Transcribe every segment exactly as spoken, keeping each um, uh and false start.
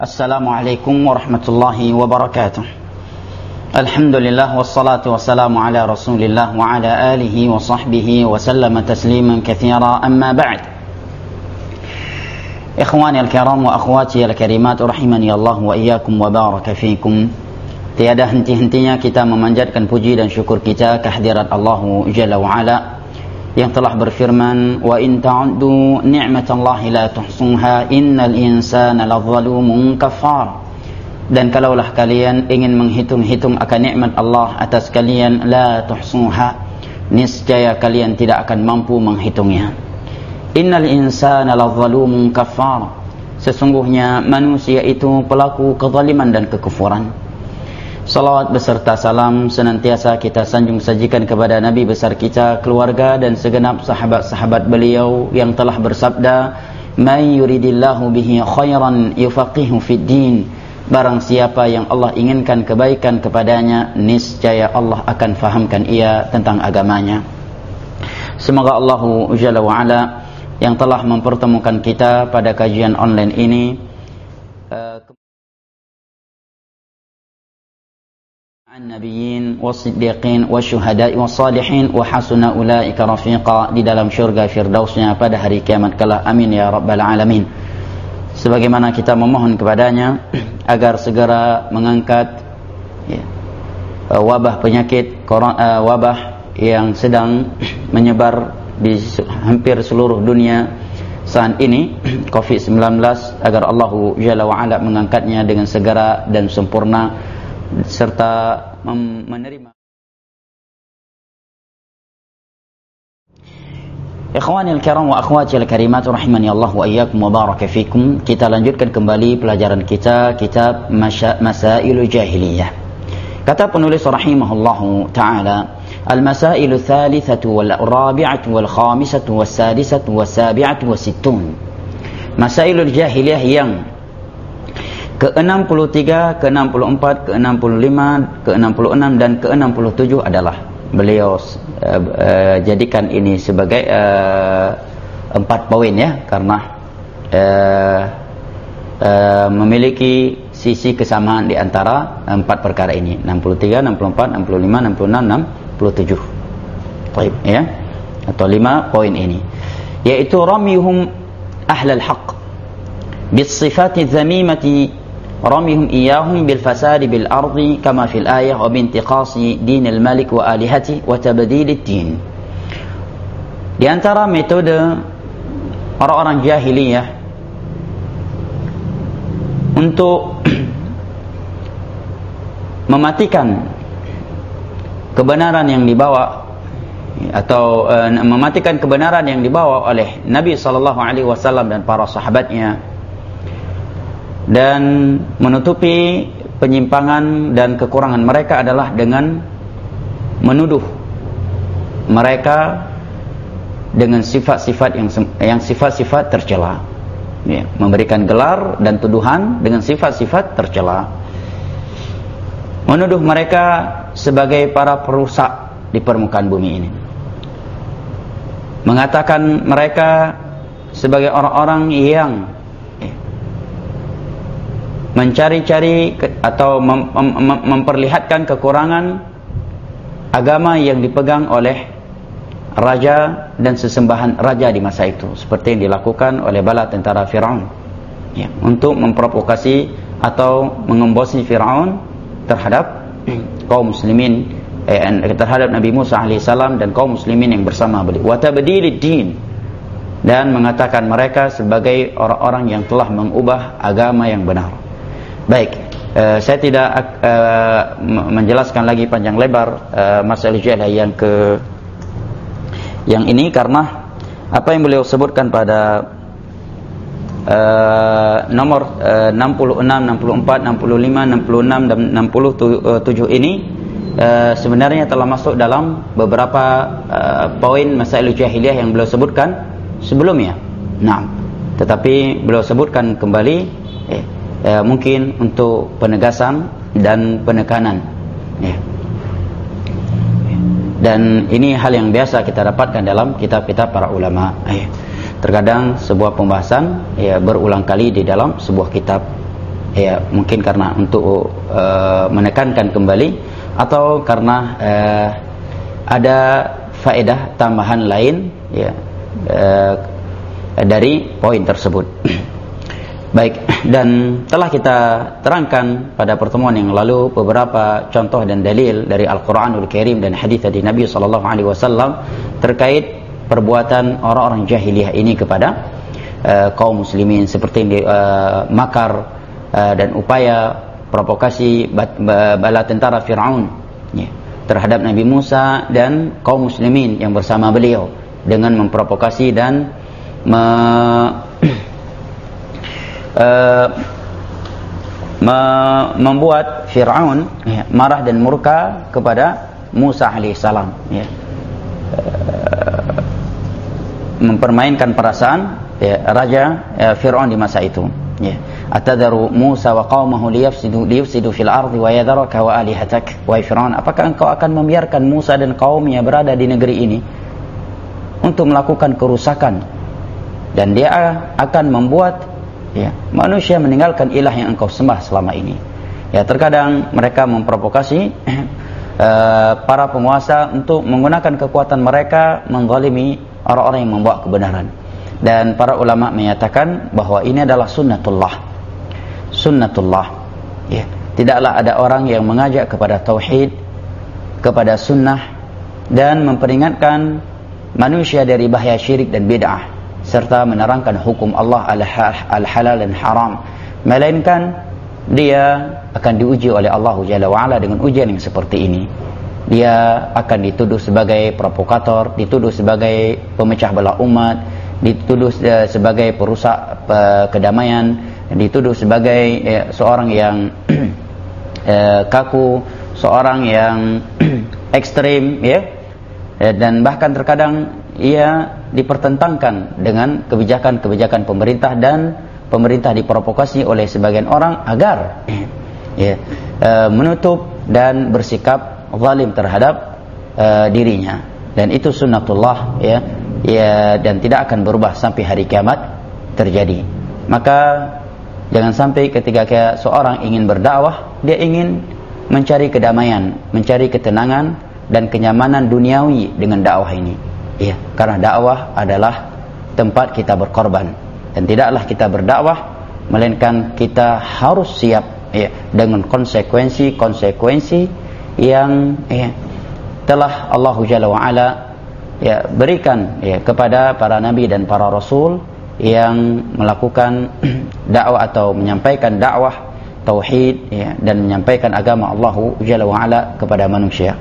Assalamualaikum warahmatullahi wabarakatuh. Alhamdulillah wassalatu wassalamu ala Rasulillah wa ala alihi wa sahbihi wa sallama tasliman katsira, amma ba'd. Ikhwani al-kiram wa akhwati al-karimat rahimani Allah wa iyyakum wa baraka fikum. Tiada henti-hentinya kita memanjatkan puji dan syukur kita kehadirat Allah Jalla wa Ala yang telah berfirman, wa in ta'uddu ni'matallahi la tuhsuha innal insana ladzalumun kafar. Dan kalaulah kalian ingin menghitung-hitung akan nikmat Allah atas kalian, la tuhsuha, niscaya kalian tidak akan mampu menghitungnya. Innal insana ladzalumun kafar, sesungguhnya manusia itu pelaku kezaliman dan kekufuran. Salawat beserta salam senantiasa kita sanjung sajikan kepada Nabi besar kita, keluarga dan segenap sahabat-sahabat beliau yang telah bersabda, "May yuridillahu bihi khairan yufaqihu fid din." Barang siapa yang Allah inginkan kebaikan kepadanya, niscaya Allah akan fahamkan ia tentang agamanya. Semoga Allah Jalla wa Ala yang telah mempertemukan kita pada kajian online ini uh, an-nabiyyin was-siddiqin wasyuhada'i was-salihin wa hasuna ulaika rafiqa, di dalam syurga firdausnya pada hari kiamat kelak. Amin ya rabbal alamin. Sebagaimana kita memohon kepadanya agar segera mengangkat ya, wabah penyakit korona, wabah yang sedang menyebar di hampir seluruh dunia saat ini, covid sembilan belas, agar Allah Jalla wa Ala mengangkatnya dengan segera dan sempurna serta menerima. Ikhwani al-kiram wa akhwati al-karimat rahimani Allah wa iyyakum wa baraka fikum. Kita lanjutkan kembali pelajaran kita kitab Masailu Jahiliyah. Kata penulis rahimahullahu taala, al-masailu tsalitsatu wal rabi'atu wal khamisatu was sadisatu was sabi'atu was sittun. Masailul jahiliyah yang ke enam puluh tiga, ke enam puluh empat, ke enam puluh lima, ke enam puluh enam dan ke enam puluh tujuh adalah beliau uh, uh, jadikan ini sebagai uh, empat poin ya, karena uh, uh, memiliki sisi kesamaan di antara empat perkara ini, enam puluh tiga, enam puluh empat, enam puluh lima, enam puluh enam, enam puluh tujuh. Baik ya, atau lima poin ini, yaitu ramyuhum ahlal haqq bis sifati dzamimati, ramihum iyahum bil fasadi bil ardi kama fil ayah wa bintiqasi dinil malik wa alihati wa tabdilid din. Di antara metode orang-orang jahiliyah untuk mematikan kebenaran yang dibawa atau uh, mematikan kebenaran yang dibawa oleh Nabi sallallahu alaihi wasallam dan para sahabatnya, dan menutupi penyimpangan dan kekurangan mereka adalah dengan menuduh mereka dengan sifat-sifat yang yang sifat-sifat tercela, ya, memberikan gelar dan tuduhan dengan sifat-sifat tercela, menuduh mereka sebagai para perusak di permukaan bumi ini, mengatakan mereka sebagai orang-orang yang mencari-cari atau mem mem memperlihatkan kekurangan agama yang dipegang oleh raja dan sesembahan raja di masa itu, seperti yang dilakukan oleh bala tentara Firaun ya, untuk memprovokasi atau mengembosi Firaun terhadap kaum muslimin, eh, terhadap Nabi Musa alaihissalam dan kaum muslimin yang bersama beliau. Wa tabdilid din, dan mengatakan mereka sebagai orang-orang yang telah mengubah agama yang benar. Baik, uh, saya tidak uh, menjelaskan lagi panjang lebar uh, masalah jahiliyah yang ke yang ini, karena apa yang beliau sebutkan pada uh, nomor uh, enam puluh enam, enam puluh empat, enam puluh lima, enam puluh enam dan enam puluh tujuh ini uh, sebenarnya telah masuk dalam beberapa uh, poin masalah jahiliyah yang beliau sebutkan sebelumnya. Nah, tetapi beliau sebutkan kembali eh, Eh, mungkin untuk penegasan dan penekanan ya. Dan ini hal yang biasa kita dapatkan dalam kitab-kitab para ulama ya. Terkadang sebuah pembahasan ya berulang kali di dalam sebuah kitab ya mungkin karena untuk uh, menekankan kembali atau karena uh, ada faedah tambahan lain ya uh, dari poin tersebut. Baik, dan telah kita terangkan pada pertemuan yang lalu beberapa contoh dan dalil dari Al-Quranul Karim dan hadis dari Nabi sallallahu alaihi wasallam terkait perbuatan orang-orang jahiliyah ini kepada uh, kaum muslimin, seperti uh, makar uh, dan upaya provokasi bala tentara Fir'aun ya, terhadap Nabi Musa dan kaum muslimin yang bersama beliau dengan memprovokasi dan me Uh, me membuat Fir'aun ya, marah dan murka kepada Musa alaihissalam ya. uh, mempermainkan perasaan ya, raja ya, Fir'aun di masa itu ya. Atadharu Musa wa qaumahu liyafsidu liyufsidu fil ardi wa yadharaka wa alihatak. Wahai Fir'aun, apakah engkau akan membiarkan Musa dan kaumnya berada di negeri ini untuk melakukan kerusakan, dan dia akan membuat ya, manusia meninggalkan ilah yang engkau sembah selama ini. Ya, terkadang mereka memprovokasi uh, para penguasa untuk menggunakan kekuatan mereka menzalimi orang-orang yang membawa kebenaran. Dan para ulama menyatakan bahwa ini adalah sunnatullah. Sunnatullah. Ya, tidaklah ada orang yang mengajak kepada tauhid, kepada sunnah, dan memperingatkan manusia dari bahaya syirik dan bid'ah, serta menerangkan hukum Allah al-halal dan haram, melainkan dia akan diuji oleh Allah Jalla wa'ala dengan ujian yang seperti ini. Dia akan dituduh sebagai provokator, dituduh sebagai pemecah belah umat, dituduh sebagai perusak kedamaian, dituduh sebagai eh, seorang yang eh, kaku, seorang yang ekstrim ya, dan bahkan terkadang ia dipertentangkan dengan kebijakan-kebijakan pemerintah, dan pemerintah diprovokasi oleh sebagian orang agar ya, e, menutup dan bersikap zalim terhadap e, dirinya. Dan itu sunnatullah ya, ya, dan tidak akan berubah sampai hari kiamat terjadi. Maka jangan sampai ketika seorang ingin berdakwah, dia ingin mencari kedamaian, mencari ketenangan dan kenyamanan duniawi dengan dakwah ini. Ya, karena dakwah adalah tempat kita berkorban, dan tidaklah kita berdakwah melainkan kita harus siap ya, dengan konsekuensi-konsekuensi yang ya, telah Allah Jalla wa'ala ya, berikan ya, kepada para nabi dan para rasul yang melakukan dakwah atau menyampaikan dakwah tauhid ya, dan menyampaikan agama Allah Jalla wa'ala kepada manusia.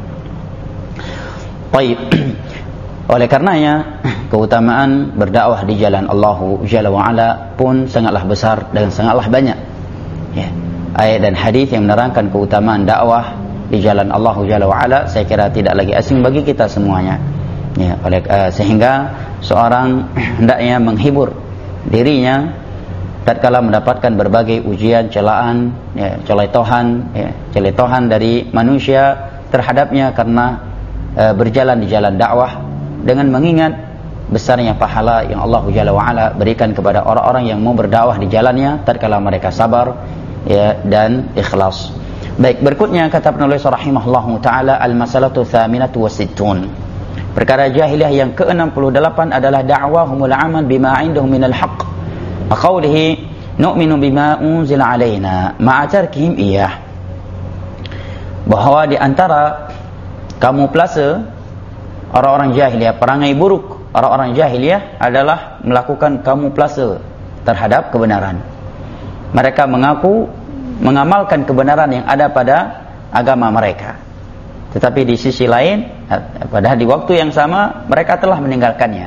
Baik. Oleh karenanya keutamaan berdakwah di jalan Allah Jalla wa'ala pun sangatlah besar dan sangatlah banyak ya. Ayat dan hadis yang menerangkan keutamaan dakwah di jalan Allah Jalla wa'ala saya kira tidak lagi asing bagi kita semuanya ya. Oleh uh, sehingga seorang hendaknya menghibur dirinya tatkala mendapatkan berbagai ujian, celaan ya, celetohan ya, celetohan dari manusia terhadapnya karena uh, berjalan di jalan dakwah, dengan mengingat besarnya pahala yang Allah Jalla wa'ala berikan kepada orang-orang yang mau berdakwah di jalannya tatkala mereka sabar ya, dan ikhlas. Baik, berikutnya kata penulis rahimahullahu taala, al-masalatu tsaminatu wasittun. Perkara jahiliyah yang ke enam puluh delapan adalah da'wahumul aman bima 'indahum minal haqq. Aqaulihi nu'minu bima unzila 'alaina ma'a tarkihim iyah. Bahwa di antara kamuflase orang-orang jahiliyah, perangai buruk orang-orang jahiliyah adalah melakukan kamuflase terhadap kebenaran. Mereka mengaku mengamalkan kebenaran yang ada pada agama mereka, tetapi di sisi lain, padahal di waktu yang sama mereka telah meninggalkannya.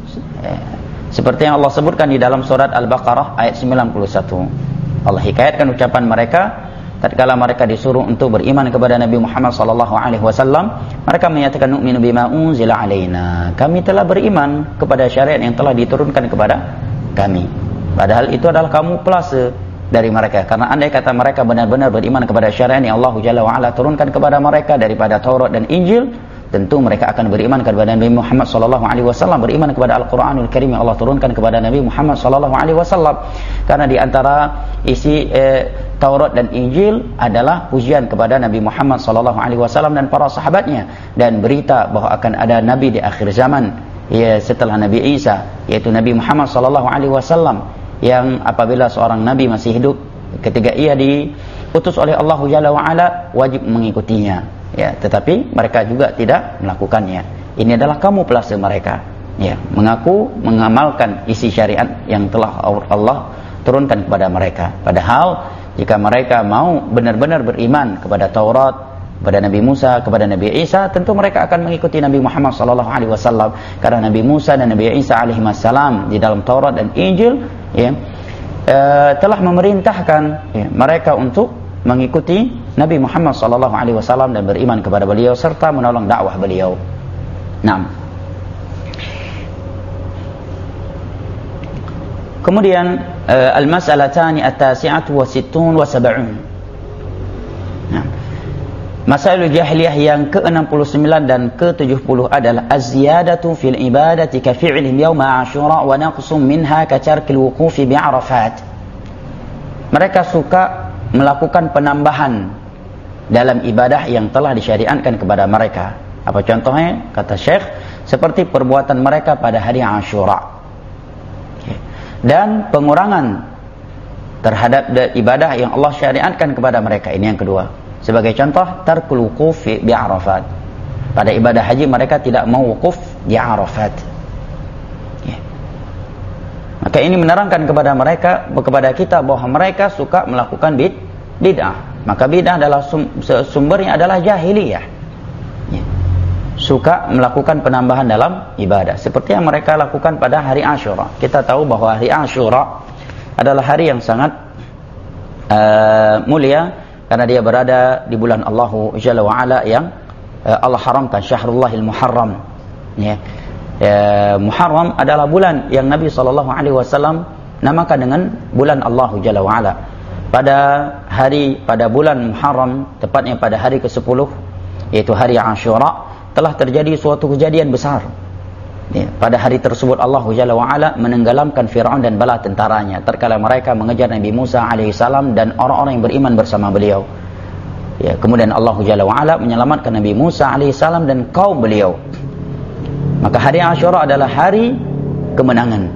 Seperti yang Allah sebutkan di dalam surat Al-Baqarah ayat sembilan puluh satu. Allah hikayatkan ucapan mereka tatkala mereka disuruh untuk beriman kepada Nabi Muhammad sallallahu alaihi wasallam, mereka menyatakan nu'minu bima unzila alaina. Kami telah beriman kepada syariat yang telah diturunkan kepada kami. Padahal itu adalah kamuflase dari mereka, karena andai kata mereka benar-benar beriman kepada syariat yang Allah Jalla wa'ala turunkan kepada mereka daripada Taurat dan Injil, tentu mereka akan beriman kepada Nabi Muhammad sallallahu alaihi wasallam, beriman kepada Al-Qur'anul Karim yang Allah turunkan kepada Nabi Muhammad sallallahu alaihi wasallam. Karena di antara isi eh, Taurat dan Injil adalah pujian kepada Nabi Muhammad sallallahu alaihi wasallam dan para sahabatnya, dan berita bahwa akan ada nabi di akhir zaman ya setelah Nabi Isa, yaitu Nabi Muhammad sallallahu alaihi wasallam, yang apabila seorang nabi masih hidup ketika ia diutus oleh Allah Jalla wa Ala wajib mengikutinya. Ya, tetapi mereka juga tidak melakukannya. Ini adalah kamuflase mereka. Ya, mengaku mengamalkan isi syariat yang telah Allah turunkan kepada mereka. Padahal jika mereka mau benar-benar beriman kepada Taurat, kepada Nabi Musa, kepada Nabi Isa, tentu mereka akan mengikuti Nabi Muhammad sallallahu alaihi wasallam. Karena Nabi Musa dan Nabi Isa alaihi wassalam di dalam Taurat dan Injil ya, uh, telah memerintahkan ya, mereka untuk mengikuti Nabi Muhammad sallallahu alaihi wasallam dan beriman kepada beliau serta menolong dakwah beliau. Naam. Kemudian uh, al-mas'alatani at-tasi'atu wa sittun wa sab'un. Naam. Masail jahiliyah yang ke enam puluh sembilan dan ke tujuh puluh adalah az-ziyadatu fil ibadati ka fi'lihim yawma Ashura wa naqsum minha ka tarkil wuqufi bi Arafat. Mereka suka melakukan penambahan dalam ibadah yang telah disyariatkan kepada mereka. Apa contohnya? Kata Syekh, seperti perbuatan mereka pada hari Ashura. Dan pengurangan terhadap ibadah yang Allah syariatkan kepada mereka. Ini yang kedua. Sebagai contoh, tarkul wuquf bi Arafat. Pada ibadah haji mereka tidak mau wukuf di Arafat. Maka ini menerangkan kepada mereka, kepada kita bahwa mereka suka melakukan bid, bid'ah. Maka bid'ah adalah sum, sumbernya adalah jahiliyah. Ya. Suka melakukan penambahan dalam ibadah seperti yang mereka lakukan pada hari Ashura. Kita tahu bahwa hari Ashura adalah hari yang sangat uh, mulia karena dia berada di bulan Allah Jalla wa Ala yang uh, Allah haramkan, Syahrullahil Muharram. Ya. Ya, Muharram adalah bulan yang Nabi sallallahu alaihi wasallam namakan dengan bulan Allah Jalla wa Ala. Pada hari pada bulan Muharram, tepatnya pada hari kesepuluh yaitu hari Ashura, telah terjadi suatu kejadian besar. Ya, pada hari tersebut Allah Jalla wa Ala menenggelamkan Firaun dan bala tentaranya tatkala mereka mengejar Nabi Musa alaihi salam dan orang-orang yang beriman bersama beliau. Ya, kemudian Allah Jalla wa Ala menyelamatkan Nabi Musa alaihi salam dan kaum beliau. Maka hari Ashura adalah hari kemenangan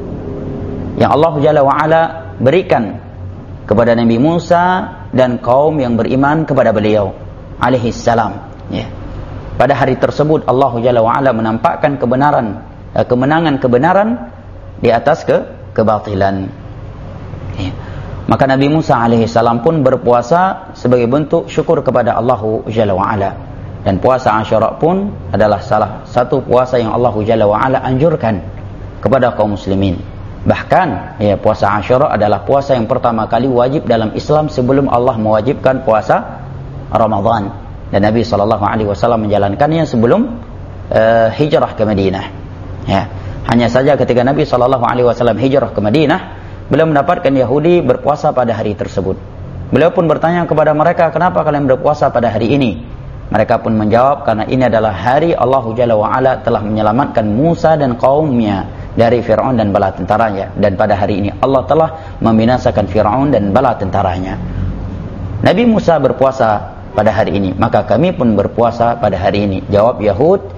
yang Allah Jalla wa Ala berikan kepada Nabi Musa dan kaum yang beriman kepada beliau alaihi salam. Ya. Pada hari tersebut Allah Jalla wa Ala menampakkan kebenaran, kemenangan kebenaran di atas ke kebatilan. Ya. Maka Nabi Musa alaihi salam pun berpuasa sebagai bentuk syukur kepada Allah Jalla wa Ala. Dan puasa Ashura pun adalah salah satu puasa yang Allah Jalla wa Ala anjurkan kepada kaum muslimin. Bahkan ya, puasa Ashura adalah puasa yang pertama kali wajib dalam Islam sebelum Allah mewajibkan puasa Ramadan. Dan Nabi sallallahu alaihi wasallam menjalankannya sebelum uh, hijrah ke Madinah. Ya, hanya saja ketika Nabi sallallahu alaihi wasallam hijrah ke Madinah, beliau mendapatkan Yahudi berpuasa pada hari tersebut. Beliau pun bertanya kepada mereka, "Kenapa kalian berpuasa pada hari ini?" Mereka pun menjawab, karena ini adalah hari Allah Jalla wa Ala telah menyelamatkan Musa dan kaumnya dari Fir'aun dan bala tentaranya. Dan pada hari ini Allah telah membinasakan Fir'aun dan bala tentaranya. Nabi Musa berpuasa pada hari ini, maka kami pun berpuasa pada hari ini. Jawab Yahud,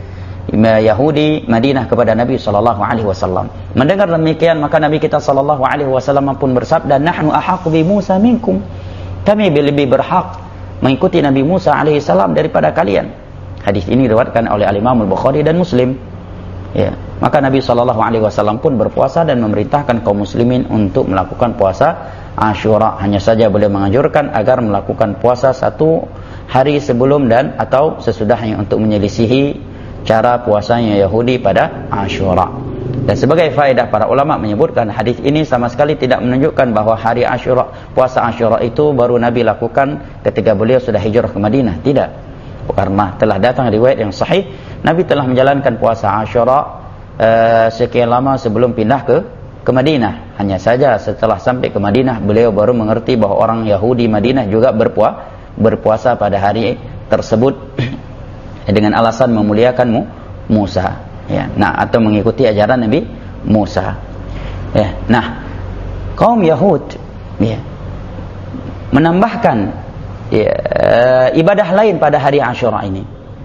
Yahudi Madinah kepada Nabi sallallahu alaihi wasallam. Mendengar demikian, maka Nabi kita sallallahu alaihi wasallam pun bersabda, "Nahnu ahaqqu bi Musa minkum." Kami lebih berhak mengikuti Nabi Musa alaihi salam daripada kalian. Hadis ini diriwayatkan oleh Al-Imam Al-Bukhari dan Muslim. Ya, maka Nabi sallallahu alaihi wasallam pun berpuasa dan memerintahkan kaum muslimin untuk melakukan puasa Ashura. Hanya saja beliau menganjurkan agar melakukan puasa satu hari sebelum dan atau sesudahnya untuk menyelisihi cara puasanya Yahudi pada Ashura. Dan sebagai faedah, para ulama menyebutkan hadis ini sama sekali tidak menunjukkan bahwa hari Ashura, puasa Ashura itu baru Nabi lakukan ketika beliau sudah hijrah ke Madinah. Tidak. Karena telah datang riwayat yang sahih, Nabi telah menjalankan puasa Ashura uh, sekian lama sebelum pindah ke ke Madinah. Hanya saja setelah sampai ke Madinah, beliau baru mengerti bahwa orang Yahudi Madinah juga berpuasa berpuasa pada hari tersebut ya, dengan alasan memuliakan Musa, ya. Nah, atau mengikuti ajaran Nabi Musa. Ya. Nah, kaum Yahud ya, menambahkan ya, ibadah lain pada hari Asyura ini,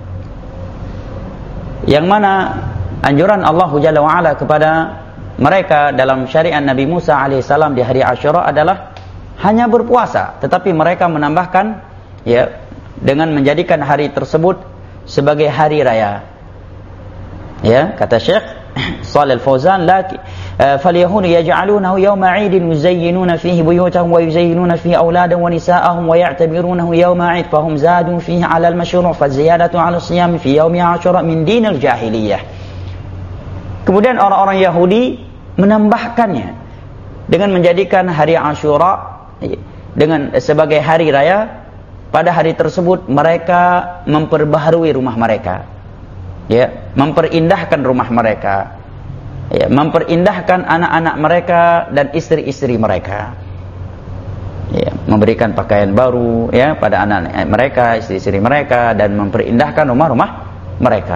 yang mana anjuran Allah Jalla wa'ala kepada mereka dalam syariat Nabi Musa alaihissalam di hari Asyura adalah hanya berpuasa, tetapi mereka menambahkan ya dengan menjadikan hari tersebut sebagai hari raya. Ya, kata Syekh Shalih Al-Fauzan, laki فَالْيَهُودُ يَجْعَلُونَهُ يَوْمَ عِيدٍ يُزَيِّنُونَ فِيهِ بُيُوتَهُمْ وَيُزَيِّنُونَ فِيهِ أَوْلَادًا وَنِسَاءَهُمْ وَيَعْتَبِرُونَهُ يَوْمَ عِيدٍ فَهُمْ زَادُوا فِيهِ عَلَى الْمَشْرُوعِ فَالزِّيَادَةُ عَلَى الصِّيَامِ فِي يَوْمِ عَاشُورَاء مِنْ دِينِ الْجَاهِلِيَّةِ. Kemudian orang-orang Yahudi menambahkannya dengan menjadikan hari Asyura dengan sebagai hari raya. Pada hari tersebut mereka memperbaharui rumah mereka, ya, memperindah rumah mereka, ya, memperindah anak-anak mereka dan istri-istri mereka, ya, memberikan pakaian baru ya pada anak-anak mereka, istri-istri mereka, dan memperindah rumah-rumah mereka.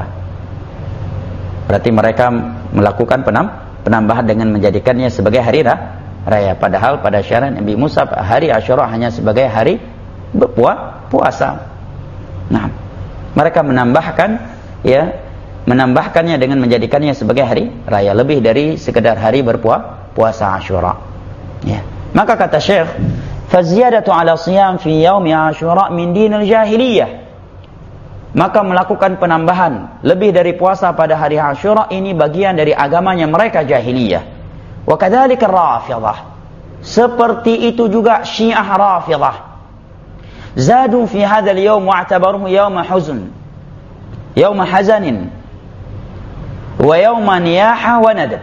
Berarti mereka melakukan penam, penambahan dengan menjadikannya sebagai hari raya. Padahal pada syariat Nabi Musa hari Asyura hanya sebagai hari berpuasa. Nah, mereka menambahkan ya, menambahkannya dengan menjadikannya sebagai hari raya, lebih dari sekedar hari berpuasa Asyura. Ya. Maka kata Syekh, "Faziyadatu 'ala shiyam fi yaumi Asyura min dinil jahiliyah." Maka melakukan penambahan lebih dari puasa pada hari Asyura ini bagian dari agamanya mereka jahiliyah. Wa kadzalika Rafidhah. Seperti itu juga Syiah Rafidhah. Zadu fi hadzal yaum wa'tabaruhu yauma huzn, yauma hazanin, wa yauma niyaha wa nadab.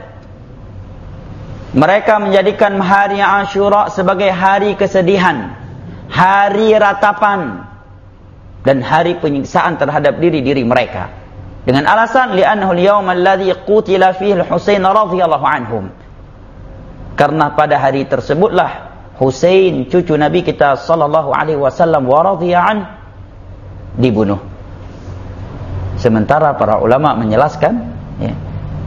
Mereka menjadikan hari Asyura sebagai hari kesedihan, hari ratapan, dan hari penyiksaan terhadap diri-diri mereka, dengan alasan li'annahu al-yaum alladhi qutila fihi al-Husain radhiyallahu anhum. Karena pada hari tersebutlah Husain cucu Nabi kita sallallahu alaihi wasallam wa radhiya an dibunuh. Sementara para ulama menjelaskan ya,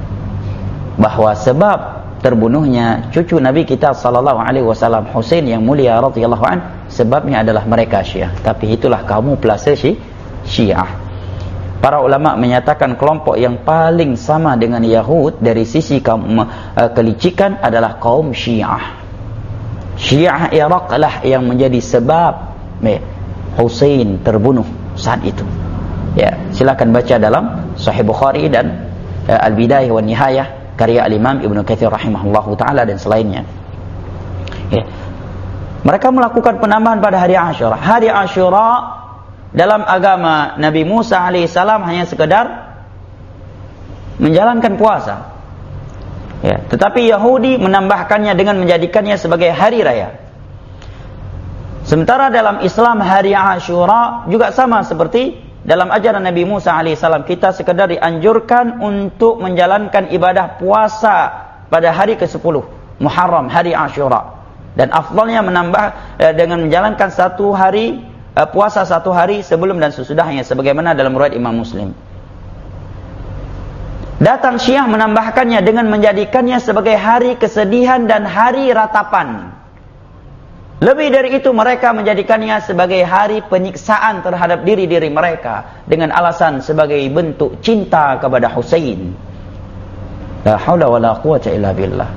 bahwa sebab terbunuhnya cucu Nabi kita sallallahu alaihi wasallam Husain yang mulia radhiyallahu an, sebabnya adalah mereka Syiah. Tapi itulah kaum pelase Syiah. Para ulama menyatakan kelompok yang paling sama dengan Yahud dari sisi kaum uh, kelicikan adalah kaum Syiah. Syiah Iraq lah yang menjadi sebab ya, Husain terbunuh saat itu. Ya, silakan baca dalam Sahih Bukhari dan uh, Al-Bidayah wa Nihayah karya Al-Imam Ibnu Katsir rahimahullahu taala dan selainnya. Ya. Mereka melakukan penambahan pada hari Asyura. Hari Asyura dalam agama Nabi Musa alaihissalam hanya sekedar menjalankan puasa. Ya, tetapi Yahudi menambahkannya dengan menjadikannya sebagai hari raya. Sementara dalam Islam hari Asyura juga sama seperti dalam ajaran Nabi Musa alaihissalam, kita sekedar dianjurkan untuk menjalankan ibadah puasa pada hari kesepuluh Muharram, hari Asyura. Dan afdalnya menambah eh, dengan menjalankan satu hari eh, puasa satu hari sebelum dan sesudahnya, sebagaimana dalam riwayat Imam Muslim. Datang Syiah menambahkannya dengan menjadikannya sebagai hari kesedihan dan hari ratapan. Lebih dari itu, mereka menjadikannya sebagai hari penyiksaan terhadap diri-diri mereka dengan alasan sebagai bentuk cinta kepada Husain. La haula wala quwwata illa billah.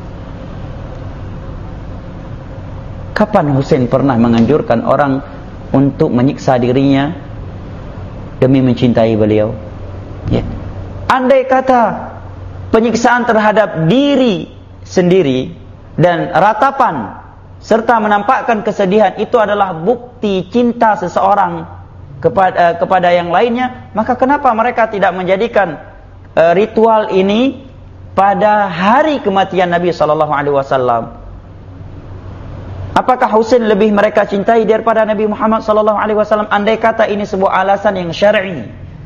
Kapan Husain pernah menganjurkan orang untuk menyiksa dirinya demi mencintai beliau? Ya. Andai kata penyiksaan terhadap diri sendiri dan ratapan serta menampakkan kesedihan itu adalah bukti cinta seseorang kepada kepada yang lainnya, maka kenapa mereka tidak menjadikan uh, ritual ini pada hari kematian Nabi sallallahu alaihi wasallam? Apakah Husain lebih mereka cintai daripada Nabi Muhammad sallallahu alaihi wasallam? Andai kata ini sebuah alasan yang syar'i,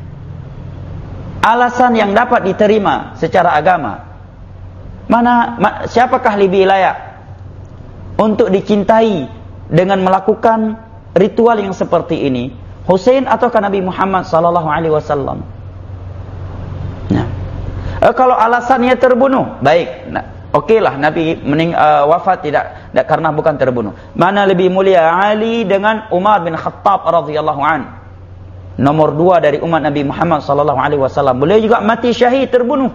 alasan yang dapat diterima secara agama, mana ma, siapakah lebih layak untuk dicintai dengan melakukan ritual yang seperti ini? Husain ataukah Nabi Muhammad sallallahu alaihi wasallam? Nah, e, kalau alasannya terbunuh, baik. Nah, okeylah Nabi mening, uh, wafat tidak, tidak karena bukan terbunuh. Mana lebih mulia, Ali dengan Umar bin Khattab radhiyallahu an? Nomor dua dari umat Nabi Muhammad sallallahu alaihi wasallam. Beliau juga mati syahid, terbunuh.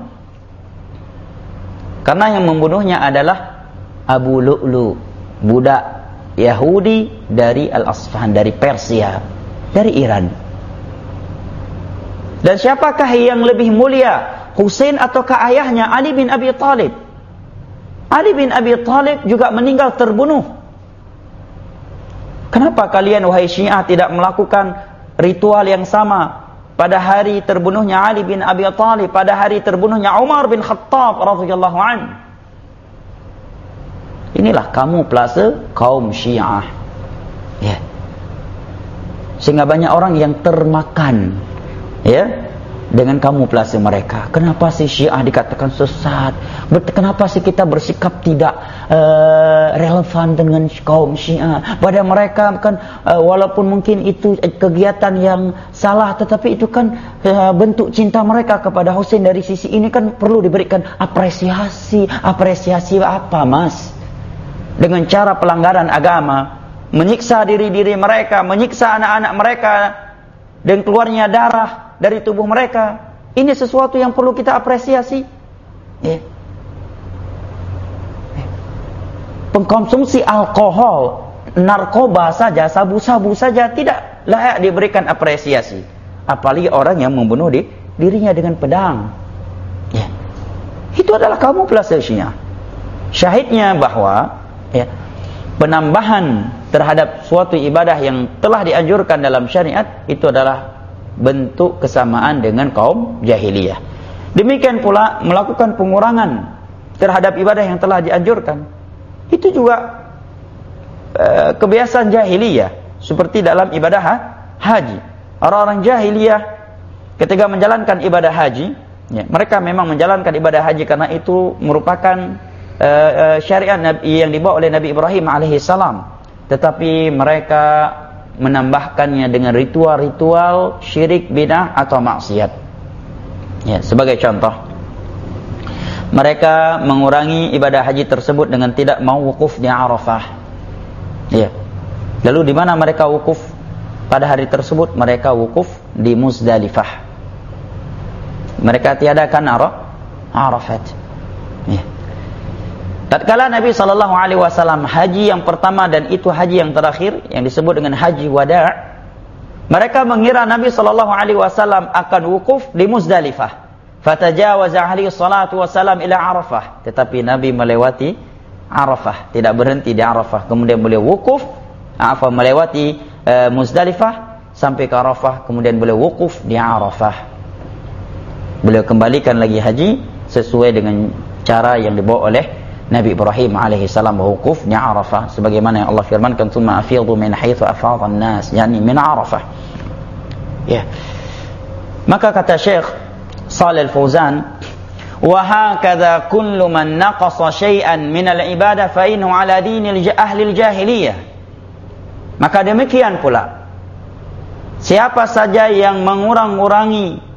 Karena yang membunuhnya adalah Abu Lu'lu, budak Yahudi dari Al-Asfahan, dari Persia, dari Iran. Dan siapakah yang lebih mulia, Husain ataukah ayahnya Ali bin Abi Thalib? Ali bin Abi Thalib juga meninggal terbunuh. Kenapa kalian wahai Syiah tidak melakukan ritual yang sama pada hari terbunuhnya Ali bin Abi Thalib, pada hari terbunuhnya Umar bin Khattab radhiyallahu an? Inilah kamuflase kaum Syiah. Ya. Sehingga banyak orang yang termakan, ya, dengan kamuflase mereka. Kenapa sih Syiah dikatakan sesat? Kenapa sih kita bersikap tidak uh, relevan dengan kaum Syiah? Pada mereka kan uh, walaupun mungkin itu kegiatan yang salah, tetapi itu kan uh, bentuk cinta mereka kepada Husain. Dari sisi ini kan perlu diberikan apresiasi. Apresiasi apa, Mas? Dengan cara pelanggaran agama, menyiksa diri-diri mereka, menyiksa anak-anak mereka, dan keluarnya darah dari tubuh mereka. Ini sesuatu yang perlu kita apresiasi. Ya. Pengkonsumsi alkohol, narkoba saja, sabu-sabu saja tidak layak diberikan apresiasi. Apalagi orang yang membunuh di, dirinya dengan pedang. Ya. Itu adalah kamuflase Syiah. Syahidnya bahwa, ya, penambahan terhadap suatu ibadah yang telah dianjurkan dalam syariat itu adalah bentuk kesamaan dengan kaum jahiliyah. Demikian pula melakukan pengurangan terhadap ibadah yang telah dianjurkan, itu juga e, kebiasaan jahiliyah. Seperti dalam ibadah ha, haji, orang-orang jahiliyah ketika menjalankan ibadah haji, ya, mereka memang menjalankan ibadah haji karena itu merupakan e, e, syariat Nabi yang dibawa oleh Nabi Ibrahim alaihissalam. Tetapi mereka menambahkannya dengan ritual-ritual syirik, bidah atau maksiat. Ya, sebagai contoh, mereka mengurangi ibadah haji tersebut dengan tidak mau wukuf di Arafah. Ya. Lalu di mana mereka wukuf pada hari tersebut? Mereka wukuf di Muzdalifah. Mereka tiadakan Arafat. Ya. Tatkala Nabi sallallahu alaihi wasallam haji yang pertama dan itu haji yang terakhir yang disebut dengan haji wada', mereka mengira Nabi sallallahu alaihi wasallam akan wukuf di Muzdalifah. Fatajawaza alaihi salatu wasallam ila Arafah, tetapi Nabi melewati Arafah, tidak berhenti di Arafah. Kemudian beliau wukuf, apa melewati uh, Muzdalifah sampai ke Arafah, kemudian beliau wukuf di Arafah. Beliau kembalikan lagi haji sesuai dengan cara yang dibawa oleh Nabi Ibrahim alaihi salam, wukuf di Arafah, sebagaimana yang Allah firmankan, "Tsumma afidhu min haitsu afadha an-nas", yakni min Arafah. Ya. Maka kata Syekh Shalih Al-Fauzan, "Wa hakadha kullu man naqasa syai'an min al-ibadah fa innahu ala dinil ahli al-jahiliyah." Maka demikian pula, siapa saja yang mengurang-urangi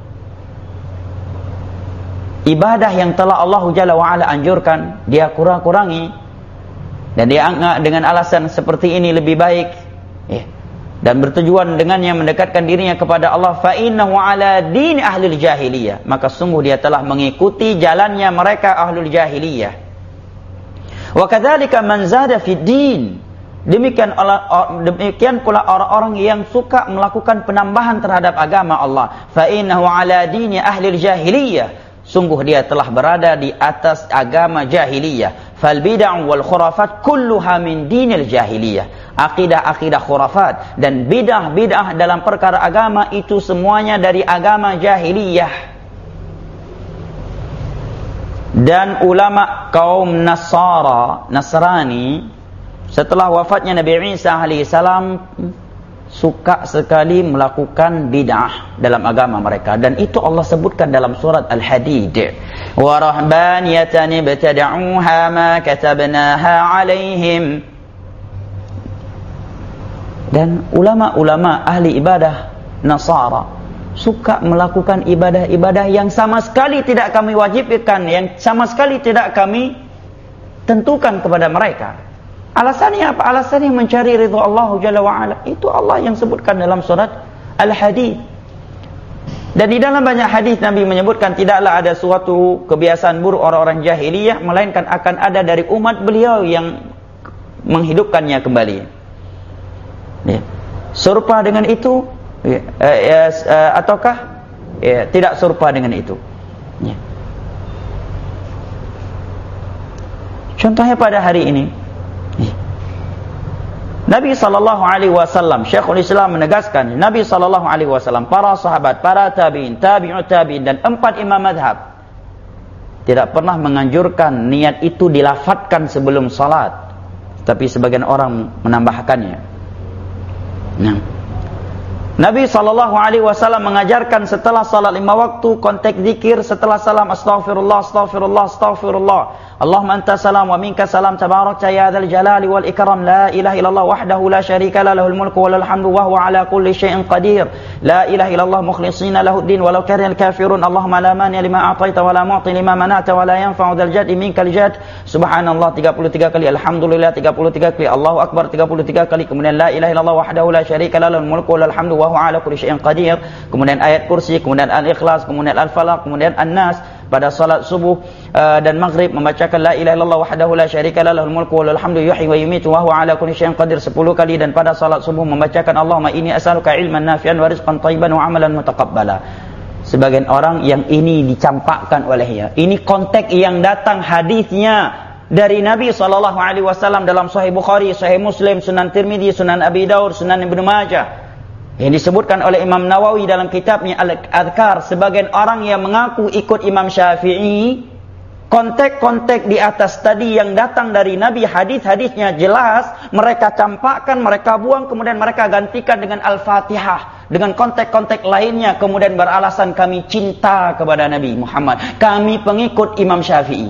ibadah yang telah Allah Jalla wa'ala anjurkan, dia kurang-kurangi, dan dia anggap dengan alasan seperti ini lebih baik, ya, dan bertujuan dengannya mendekatkan dirinya kepada Allah, fa innahu ala din ahlul jahiliyah, maka sungguh dia telah mengikuti jalannya mereka ahlul jahiliyah. Wa kadzalika man zada fid din, demikian demikian pula orang-orang yang suka melakukan penambahan terhadap agama Allah, fa innahu ala dini ahlil jahiliyah, sungguh dia telah berada di atas agama jahiliyah. Fal bid'ah wal khurafat kulluha min dinil jahiliyah. Akidah-akidah khurafat dan bid'ah-bid'ah dalam perkara agama itu semuanya dari agama jahiliyah. Dan ulama kaum Nasara, Nasrani, setelah wafatnya Nabi Isa alaihissalam, suka sekali melakukan bid'ah dalam agama mereka, dan itu Allah sebutkan dalam surat Al-Hadid, wa rahbaniyatan ibtada'uha ma katabnaha 'alaihim Dan ulama-ulama ahli ibadah Nasara suka melakukan ibadah-ibadah yang sama sekali tidak kami wajibkan, yang sama sekali tidak kami tentukan kepada mereka. Alasannya apa? Alasannya mencari ridha Allah Jalla wa'ala. Itu Allah yang sebutkan dalam surat Al-Hadid. Dan di dalam banyak hadis Nabi menyebutkan tidaklah ada suatu kebiasaan buruk orang-orang jahiliyah, melainkan akan ada dari umat beliau yang menghidupkannya kembali. Ya. Serupa dengan itu, ya, eh, eh, eh, ataukah ya, tidak serupa dengan itu? Ya. Contohnya pada hari ini, ya. Nabi sallallahu alaihi wasallam, Syekhul Islam menegaskan, Nabi sallallahu alaihi wasallam, para sahabat, para tabi'in, tabi'ut tabi'in dan empat imam mazhab tidak pernah menganjurkan niat itu dilafadzkan sebelum salat, tapi sebagian orang menambahkannya. Nah, Nabi sallallahu alaihi wasallam mengajarkan setelah salat lima waktu konteks zikir, setelah salam astaghfirullah astaghfirullah astaghfirullah. Allahumma anta salam wa minka salam tabarakta ya dzal jalali wal ikram la ilaha illallah wahdahu la syarika la lahul mulku wa lahul hamdu wa huwa ala kulli syai'in qadir. La ilaha illallah mukhlishina lahud din walau karihal kafirun. Allahumma la mani lima a'taita wa la mu'ti lima mana'ta wa la yanfa'u dzal jaddi minkal jadd. Subhanallah tiga puluh tiga kali, alhamdulillah tiga puluh tiga kali, Allahu akbar tiga puluh tiga kali, kemudian la ilaha illallah wahdahu la syarika la lahul mulku wa lahul hamdu wa huwa ala kulli syai'in qadir, kemudian ayat kursi, kemudian al-ikhlas, kemudian al-falaq, kemudian an-nas. Pada salat subuh uh, dan maghrib membacakan la ilaha illallah wahdahu la syarika la lahul mulku wa lahul hamdu yuhyi wa yumiitu wa huwa ala kulli syai'in qadir sepuluh kali, dan pada salat subuh membacakan Allahumma inni as'aluka ilman nafi'an wa rizqan thayyiban wa amalan mutaqabbala. Sebagian orang yang ini dicampakkan olehnya, ini konteks yang datang hadisnya dari Nabi sallallahu alaihi wasallam dalam Sahih Bukhari, Sahih Muslim, Sunan Tirmidzi, Sunan Abi Daud, Sunan Ibnu Majah, yang disebutkan oleh Imam Nawawi dalam kitabnya Al-Adhkar. Sebagian orang yang mengaku ikut Imam Syafi'i, konteks-konteks di atas tadi yang datang dari Nabi, hadis-hadisnya jelas, mereka campakkan, mereka buang, kemudian mereka gantikan dengan Al-Fatihah, dengan konteks-konteks lainnya, kemudian beralasan kami cinta kepada Nabi Muhammad, kami pengikut Imam Syafi'i.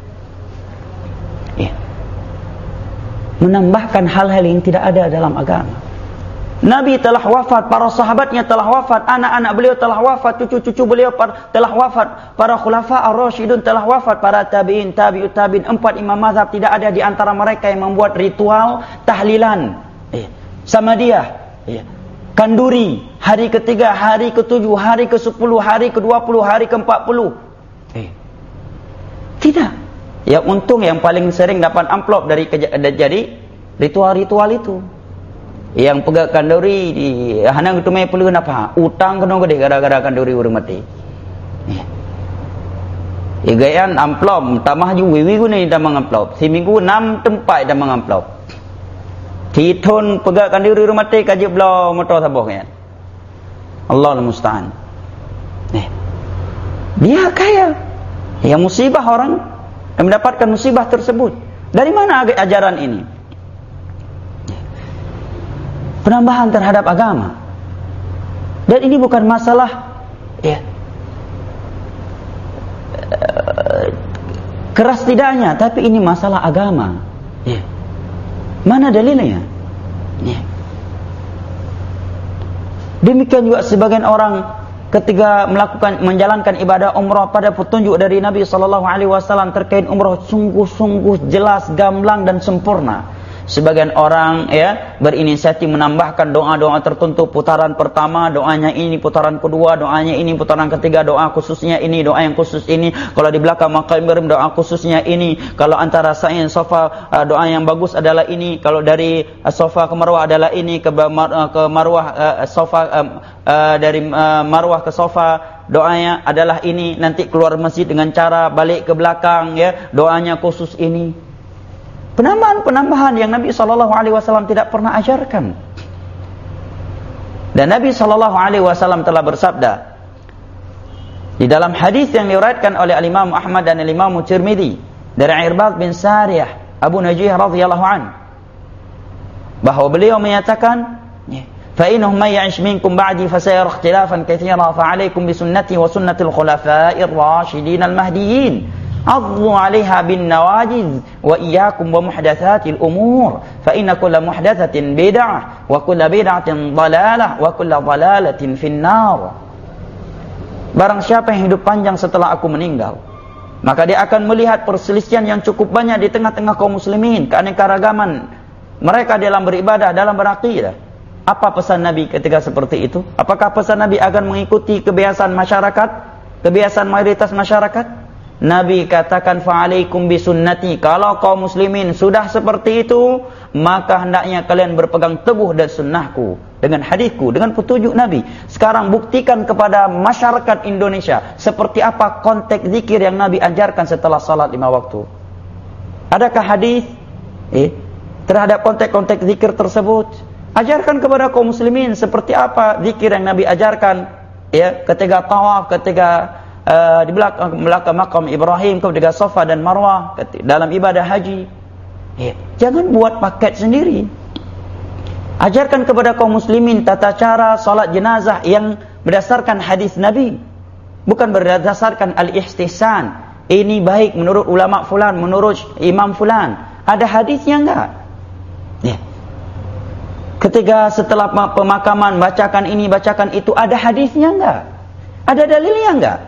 Ya. Menambahkan hal-hal yang tidak ada dalam agama. Nabi telah wafat, para sahabatnya telah wafat, anak-anak beliau telah wafat, cucu-cucu beliau telah wafat, para khulafa ar-rasyidun telah wafat, para tabi'in, tabi'ut tabi'in, empat imam mazhab, tidak ada di antara mereka yang membuat ritual tahlilan eh, sama dia eh, kanduri, hari ketiga, hari ketujuh, hari ke sepuluh, hari ke dua puluh, hari ke empat puluh. eh. Tidak. Ya untung yang paling sering dapat amplop dari jadi ritual-ritual itu. Yang pegang kanduri di hanang itu mai perlu napa utang kena gede gara-gara kanduri urang mati. Ya gayan amplop tamah ju wiwi guna ida mengamplop. Seminggu enam tempat ida mengamplop. Tithon pegang kanduri urang mati kaji blau motor sabohnya. Allahul musta'an. Eh. Dia kaya. Yang musibah orang yang mendapatkan musibah tersebut. Dari mana ajaran ini? Penambahan terhadap agama. Dan ini bukan masalah ya, keras tidaknya, tapi ini masalah agama. Ya. Mana dalilnya? Ya. Demikian juga sebagian orang ketika melakukan menjalankan ibadah umrah pada petunjuk dari Nabi sallallahu alaihi wasallam terkait umrah sungguh-sungguh jelas, gamblang dan sempurna. Sebagian orang ya berinisiatif menambahkan doa-doa tertentu, putaran pertama doanya ini, putaran kedua doanya ini, putaran ketiga doa khususnya ini, doa yang khusus ini, kalau di belakang Maqam Ibrahim doa khususnya ini, kalau antara Sa'i dan Safa doa yang bagus adalah ini, kalau dari Safa ke Marwah adalah ini, ke ke Marwah Safa dari Marwah ke Safa doanya adalah ini, nanti keluar masjid dengan cara balik ke belakang ya doanya khusus ini. Penambahan-penambahan yang Nabi sallallahu alaihi wasallam tidak pernah ajarkan. Dan Nabi sallallahu alaihi wasallam telah bersabda di dalam hadis yang diriwayatkan oleh Imam Ahmad dan Imam Tirmidzi dari Irbad bin Sariyah Abu Najih radhiyallahu an, bahwa beliau menyatakan, fa innahu may ya'ish minkum ba'di fa sayara ikhtilafan katsiran fa 'alaikum bi sunnati wa sunnatil khulafa'ir rasyidin al mahdiyyin 'addu 'alaiha bin nawajiz wa iyyakum wa muhdatsatil umur fa inna kulla muhdatsatin bid'ah wa kulla bid'atin dhalalah wa kulla dhalalatin finnar. Barang siapa yang hidup panjang setelah aku meninggal, maka dia akan melihat perselisihan yang cukup banyak di tengah-tengah kaum muslimin, keanekaragaman mereka dalam beribadah, dalam beraqidah. Apa pesan Nabi ketika seperti itu? Apakah pesan Nabi akan mengikuti kebiasaan masyarakat, kebiasaan mayoritas masyarakat? Nabi katakan, fa'alaikum bisunnati. Kalau kaum muslimin sudah seperti itu, maka hendaknya kalian berpegang teguh dan sunnahku, dengan hadisku, dengan petunjuk Nabi. Sekarang buktikan kepada masyarakat Indonesia seperti apa konteks zikir yang Nabi ajarkan setelah salat lima waktu. Adakah hadis eh, terhadap konteks-konteks zikir tersebut? Ajarkan kepada kaum muslimin seperti apa zikir yang Nabi ajarkan, ya, ketika tawaf, ketika uh, di belakang, belakang makam Ibrahim, ketika Safa dan Marwah, ketika, dalam ibadah haji. Ya, jangan buat paket sendiri. Ajarkan kepada kaum muslimin tata cara salat jenazah yang berdasarkan hadis Nabi, bukan berdasarkan al-istihsan. Ini baik menurut ulama fulan, menurut imam fulan. Ada hadisnya enggak? Ya. Ketika setelah pemakaman bacakan ini, bacakan itu, ada hadisnya enggak? Ada dalilnya enggak?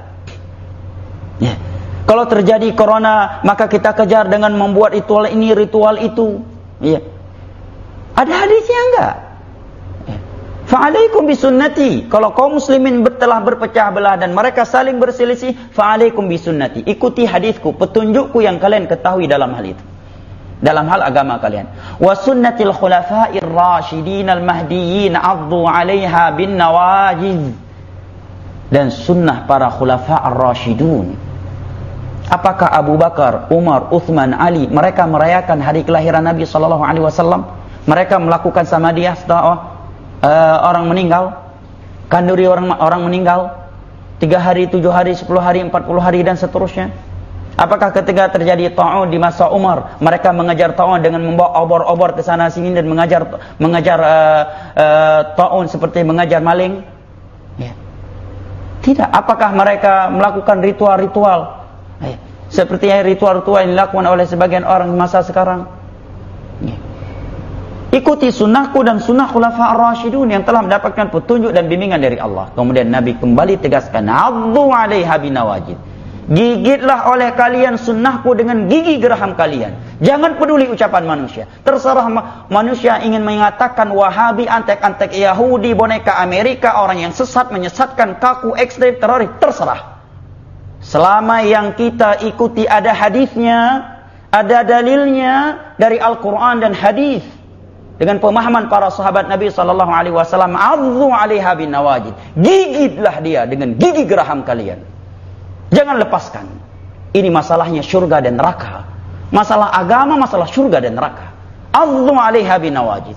Ya. Kalau terjadi corona, maka kita kejar dengan membuat ritual ini, ritual itu. Ya. Ada hadisnya enggak? Ya. Fa'alaikum bisunnati. Kalau kaum muslimin telah berpecah belah dan mereka saling berselisih, fa'alaikum bisunnati. Ikuti hadisku, petunjukku yang kalian ketahui dalam hal itu, dalam hal agama kalian. Wa sunnatil khulafa'ir rasyidin al-mahdiyyin 'addu 'alaiha bin nawajiz. Dan sunnah para khulafa' ar-rasyidun. Apakah Abu Bakar, Umar, Uthman, Ali mereka merayakan hari kelahiran Nabi sallallahu alaihi wasallam? Mereka melakukan samadiyah setelah uh, orang meninggal, kanduri orang orang meninggal, tiga hari, tujuh hari, sepuluh hari, empat puluh hari dan seterusnya. Apakah ketika terjadi ta'un di masa Umar, mereka mengejar ta'un dengan membawa obor-obor ke sana sini dan mengajar mengajar uh, uh, ta'un seperti mengajar maling? Ya. Tidak. Apakah mereka melakukan ritual-ritual ya, seperti ritual-ritual yang dilakukan oleh sebagian orang di masa sekarang? Ya. Ikuti sunnahku dan sunnah khulafa ar-rasyidun yang telah mendapatkan petunjuk dan bimbingan dari Allah. Kemudian Nabi kembali tegaskan, 'addu 'alaiha binawajid. Gigitlah oleh kalian sunnahku dengan gigi geraham kalian. Jangan peduli ucapan manusia. Terserah manusia ingin mengatakan Wahabi, antek-antek Yahudi, boneka Amerika, orang yang sesat, menyesatkan, kaku, ekstrem, teroris. Terserah. Selama yang kita ikuti ada hadisnya, ada dalilnya dari Al-Quran dan hadis, dengan pemahaman para sahabat Nabi sallallahu alaihi wasallam, 'addu 'alaiha bin nawajid. Gigitlah dia dengan gigi geraham kalian. Jangan lepaskan. Ini masalahnya syurga dan neraka. Masalah agama, masalah syurga dan neraka. 'Addu 'alaiha bin nawajid.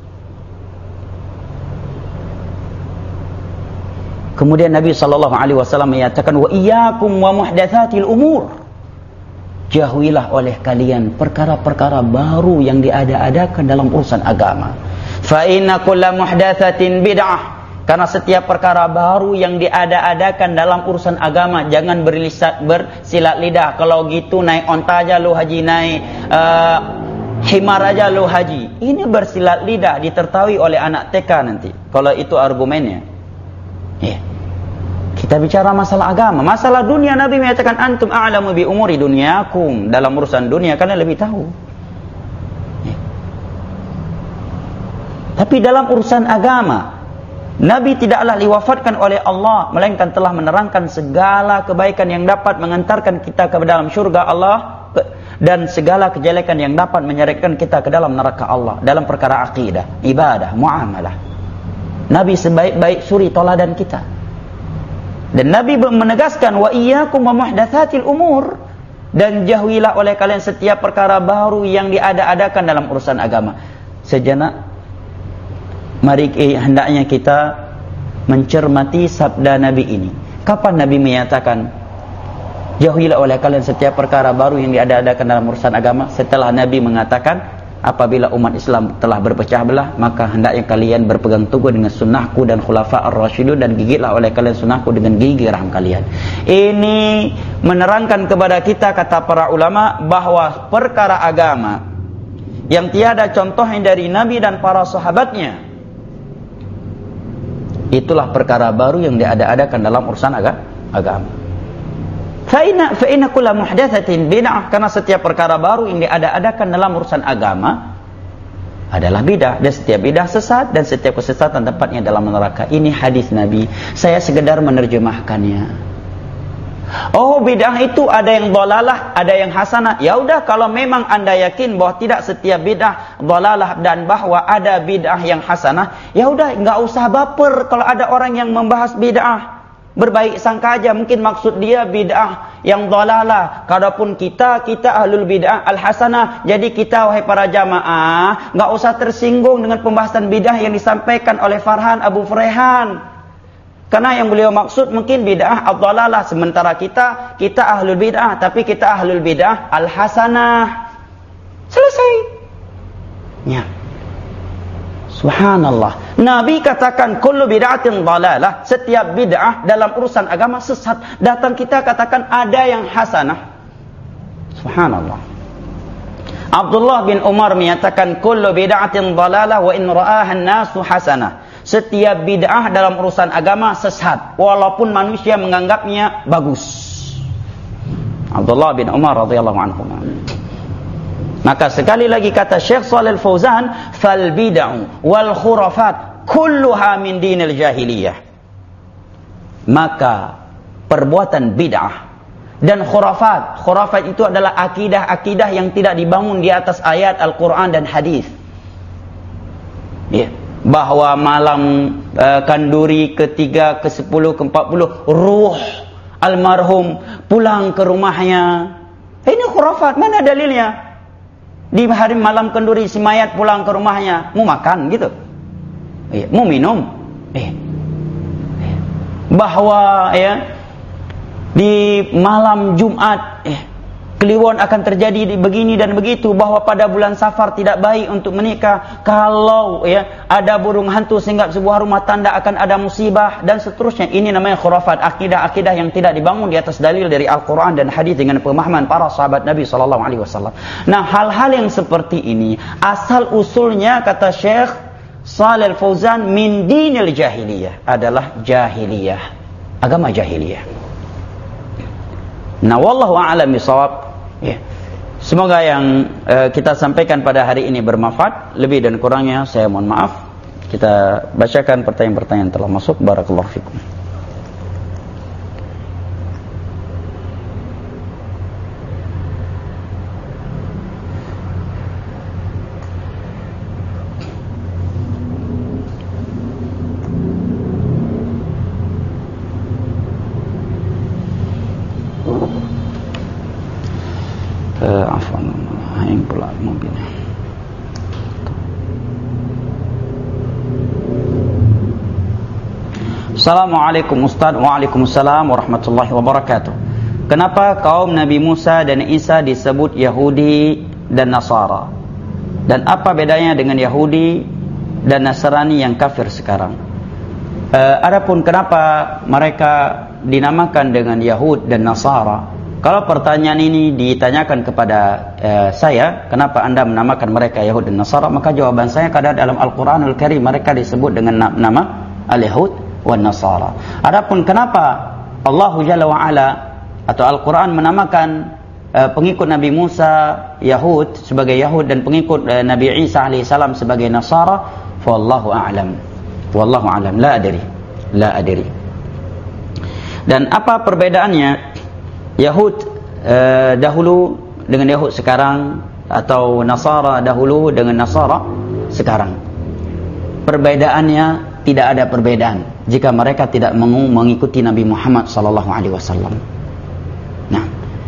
Kemudian Nabi sallallahu alaihi wasallam menyatakan, wa iyyakum wa muhdatsatil umur. Jauhilah oleh kalian perkara-perkara baru yang diada-adakan dalam urusan agama. Fa inna kulla muhdatsatin bid'ah. Karena setiap perkara baru yang diada-adakan dalam urusan agama, jangan berlisak, bersilat lidah. Kalau gitu naik onta aja lu haji, naik uh, himar aja lu haji. Ini bersilat lidah, ditertaui oleh anak T K nanti. Kalau itu argumennya. Ya. Kita bicara masalah agama. Masalah dunia, Nabi menyatakan, antum a'lamu bi umuri dunyakum. Dalam urusan dunia kalian lebih tahu. Ya. Tapi dalam urusan agama, Nabi tidaklah diwafatkan oleh Allah, melainkan telah menerangkan segala kebaikan yang dapat mengantarkan kita ke dalam syurga Allah, dan segala kejelekan yang dapat menyeret kita ke dalam neraka Allah dalam perkara akidah, ibadah, muamalah. Nabi sebaik-baik suri toladan kita. Dan Nabi menegaskan, wa iyyakum wa muhdatsatil umur. Dan jauhilah oleh kalian setiap perkara baru yang diada-adakan dalam urusan agama. Sejenak, mari eh, hendaknya kita mencermati sabda Nabi ini. Kapan Nabi menyatakan jauhilah oleh kalian setiap perkara baru yang diada-adakan dalam urusan agama? Setelah Nabi mengatakan apabila umat Islam telah berpecah belah, maka hendaknya kalian berpegang teguh dengan sunnahku dan khulafa ar-rasyidun, dan gigitlah oleh kalian sunnahku dengan gigi rahang kalian. Ini menerangkan kepada kita, kata para ulama, bahwa perkara agama yang tiada contohnya dari Nabi dan para sahabatnya, itulah perkara baru yang diada-adakan dalam urusan agama. Fa'ina fa'ina kulla muhdatsatin bid'ah, karena setiap perkara baru yang diada-adakan dalam urusan agama adalah bid'ah, dan setiap bid'ah sesat, dan setiap kesesatan tempatnya dalam neraka. Ini hadis Nabi. Saya sekedar menerjemahkannya. Oh, bid'ah itu ada yang dhalalah, ada yang hasanah. Ya udah, kalau memang Anda yakin bahwa tidak setiap bid'ah dhalalah dan bahwa ada bid'ah yang hasanah, ya udah, enggak usah baper kalau ada orang yang membahas bid'ah. Berbaik sangka aja, mungkin maksud dia bid'ah yang dhalalah. Kalaupun kita, kita ahlul bid'ah al-hasanah. Jadi kita, wahai para jamaah, enggak usah tersinggung dengan pembahasan bid'ah yang disampaikan oleh Farhan Abu Furaihan. Karena yang beliau maksud mungkin bid'ah ad-dhalalah, sementara kita, kita ahlul bid'ah, tapi kita ahlul bid'ah al-hasanah. Selesai. Ya. Subhanallah. Nabi katakan kullu bid'atin dhalalah, setiap bid'ah dalam urusan agama sesat. Datang kita katakan ada yang hasanah. Subhanallah. Abdullah bin Umar menyatakan kullu bid'atin dhalalah wa in ra'aha an-nasu hasanah. Setiap bid'ah dalam urusan agama sesat, walaupun manusia menganggapnya bagus. Abdullah bin Umar radhiyallahu anhu. Maka sekali lagi kata Syekh Shalih Al-Fauzan, fal bid'u wal khurafat kulluha min dinil jahiliyah. Maka perbuatan bid'ah dan khurafat, khurafat itu adalah akidah-akidah yang tidak dibangun di atas ayat Al-Quran dan hadis. Ya, bahwa malam uh, kanduri ketiga, ke sepuluh, ke empat puluh ruh almarhum pulang ke rumahnya. Ini khurafat, mana dalilnya? Di hari malam kenduri si mayat pulang ke rumahnya, mau makan gitu, eh, mau minum, eh. bahwa ya di malam Jumat eh, kliwon akan terjadi begini dan begitu, bahwa pada bulan Safar tidak baik untuk menikah, kalau ya ada burung hantu sehingga sebuah rumah tanda akan ada musibah, dan seterusnya. Ini namanya khurafat, akidah-akidah yang tidak dibangun di atas dalil dari Al-Quran dan hadis dengan pemahaman para sahabat Nabi sallallahu alaihi wasallam. Nah, hal-hal yang seperti ini asal usulnya, kata Syekh Shalih Al-Fauzan, min dinil jahiliyah, adalah jahiliyah, agama jahiliyah. Nah, wallahu a'lam bishawab. Ya. Semoga yang uh, kita sampaikan pada hari ini bermanfaat. Lebih dan kurangnya saya mohon maaf. Kita bacakan pertanyaan-pertanyaan yang telah masuk. Barakallahu fikum. Assalamualaikum Ustaz. Waalaikumsalam warahmatullahi wabarakatuh. Kenapa kaum Nabi Musa dan Isa disebut Yahudi dan Nasara? Dan apa bedanya dengan Yahudi dan Nasrani yang kafir sekarang? Uh, adapun kenapa mereka dinamakan dengan Yahud dan Nasara, kalau pertanyaan ini ditanyakan kepada uh, saya, kenapa anda menamakan mereka Yahud dan Nasara, maka jawaban saya, karena dalam Al-Quranul Karim mereka disebut dengan nama Al-Yahud wan Nasara. Adapun kenapa Allah Jalla wa Ala atau Al-Quran menamakan uh, pengikut Nabi Musa Yahud sebagai Yahud dan pengikut uh, Nabi Isa alaihi salam sebagai Nasara, wallahu a'lam. Wallahu a'lam, la adri. La adri. Dan apa perbedaannya Yahud uh, dahulu dengan Yahud sekarang, atau Nasara dahulu dengan Nasara sekarang? Perbedaannya tidak ada perbedaan jika mereka tidak mengikuti Nabi Muhammad sallallahu alaihi wasallam. Nah,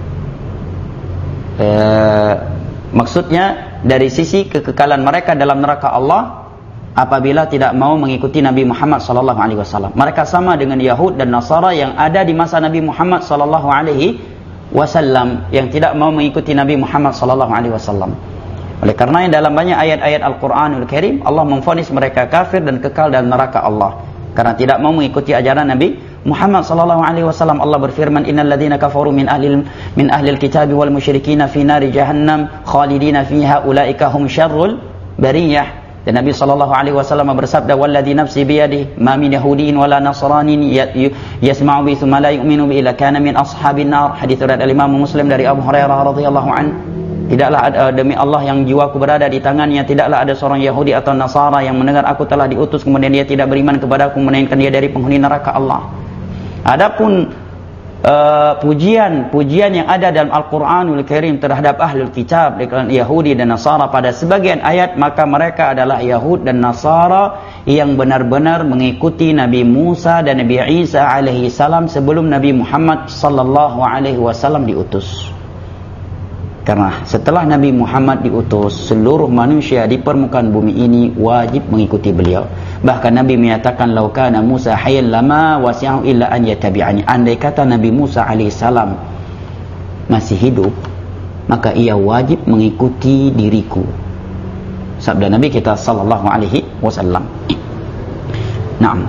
e, maksudnya dari sisi kekekalan mereka dalam neraka Allah apabila tidak mau mengikuti Nabi Muhammad sallallahu alaihi wasallam. Mereka sama dengan Yahud dan Nasara yang ada di masa Nabi Muhammad sallallahu alaihi wasallam yang tidak mau mengikuti Nabi Muhammad sallallahu alaihi wasallam. Oleh karena dalam banyak ayat-ayat Al-Quranul Karim Allah memvonis mereka kafir dan kekal dalam neraka Allah karena tidak mau mengikuti ajaran Nabi Muhammad sallallahu alaihi wasallam. Allah berfirman, innal ladzina kafaru min ahli min ahli al-kitab wal musyrikin fi nari jahannam khalidina fiha ulaika hum syarrul bariyah. Dan Nabi sallallahu alaihi wasallam bersabda, walladzi nafsi biyadihi ma min yahudin wala nasranin yasma'u bi thumma la yu'minu bi illa kana min ashabin nar. Hadits riwayat Imam Muslim dari Abu Hurairah radhiyallahu anhu. Tidaklah ada, demi Allah yang jiwaku berada di tangannya, tidaklah ada seorang Yahudi atau Nasara yang mendengar aku telah diutus kemudian dia tidak beriman kepadaku melainkan dia dari penghuni neraka Allah. Adapun uh, pujian pujian yang ada dalam Al-Qur'anul Karim terhadap ahlul kitab Yahudi dan Nasara pada sebagian ayat, maka mereka adalah Yahud dan Nasara yang benar-benar mengikuti Nabi Musa dan Nabi Isa alaihi salam sebelum Nabi Muhammad sallallahu alaihi wasallam diutus. Karena setelah Nabi Muhammad diutus, seluruh manusia di permukaan bumi ini wajib mengikuti beliau. Bahkan Nabi menyatakan, "Lau kana Musa hayyan lama wasi'ahu illa an yattabi'ani." Andai kata Nabi Musa alaihissalam masih hidup, maka ia wajib mengikuti diriku. Sabda Nabi kita sallallahu alaihi wasallam. Naam.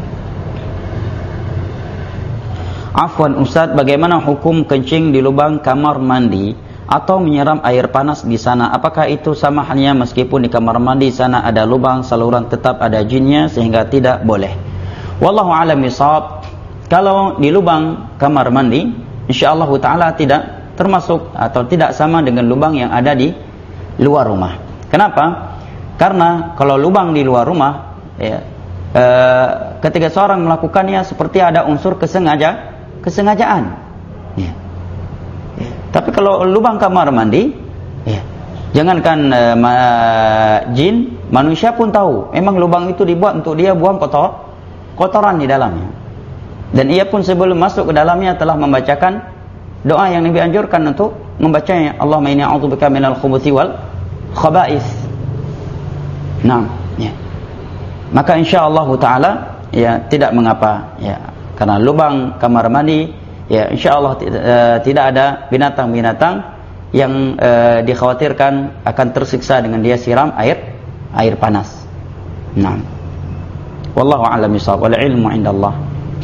Afwan Ustaz, bagaimana hukum kencing di lubang kamar mandi atau menyiram air panas di sana? Apakah itu sama halnya meskipun di kamar mandi sana ada lubang saluran tetap ada jinnya sehingga tidak boleh? Wallahu a'lam bishawab. Kalau di lubang kamar mandi, insyaallah taala tidak termasuk atau tidak sama dengan lubang yang ada di luar rumah. Kenapa? Karena kalau lubang di luar rumah, ya, e, ketika seorang melakukannya seperti ada unsur kesengaja, kesengajaan. Ya. Tapi kalau lubang kamar mandi, ya, jangankan uh, ma, jin, manusia pun tahu. Memang lubang itu dibuat untuk dia buang kotor, kotoran di dalamnya. Dan ia pun sebelum masuk ke dalamnya telah membacakan doa yang Nabi anjurkan untuk membacanya. Allahumma inni a'udzubika minal khubuthi wal khaba'ith. Nah, ya. Maka insyaallah taala ya tidak mengapa, ya, karena lubang kamar mandi, ya, insyaallah uh, tidak ada binatang-binatang yang uh, dikhawatirkan akan tersiksa dengan dia siram air air panas. Nah, wallahu a'lam bishawab. Wal ilmu 'indallah.